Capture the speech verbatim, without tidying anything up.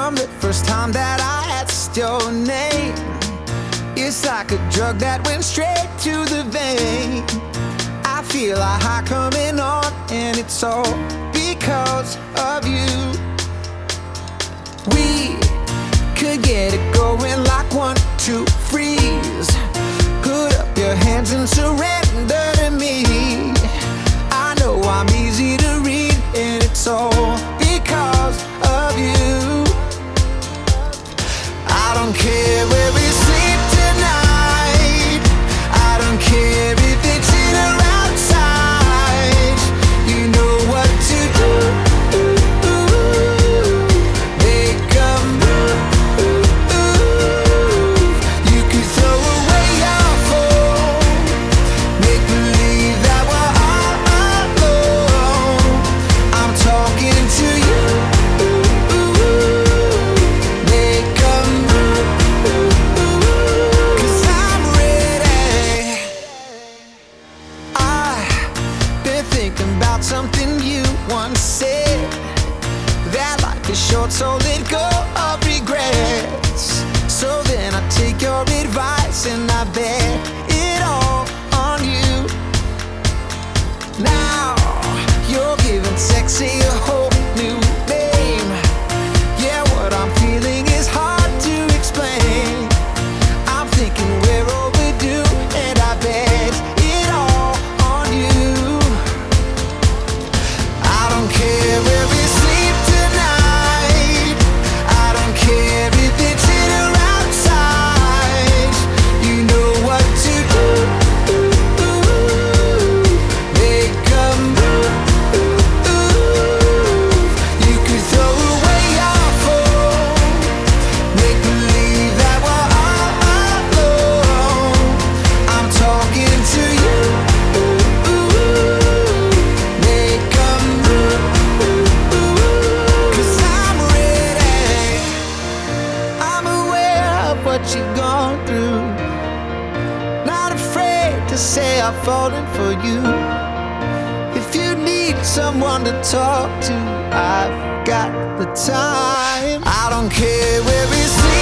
From the first time that I asked your name, it's like a drug that went straight to the vein. I feel a high coming on, and it's all because of you. We could get it going like one, two, freeze. Put up your hands and surrender to me. I know I'm easy to read, and it's all because of you. I don't care where we sleep tonight. I don't care if it's in or outside. You know what to do. Make a move. You could throw away your phone. Make believe that we're all alone. I'm talking to you. Make a move, 'cause I'm ready. I've been thinking about something you once said, that life is short, so let go of regrets. So then I take your advice and I bet it all on you. Now you're giving sexy a whole new name. Yeah, what I'm feeling is hard to explain. I'm thinking we're overdue, and I bet it all on you. I don't care where we sleep tonight. I don't care if it's in or outside. You know what to do. Make a move. You could throw away your phone. Make believe that we're all alone. I'm talking to you. Make a move, 'cause I'm ready. I'm aware of what you've gone through. Not afraid to say I've fallen for you. If you need someone to talk to, I've got the time. I don't care where we sleep.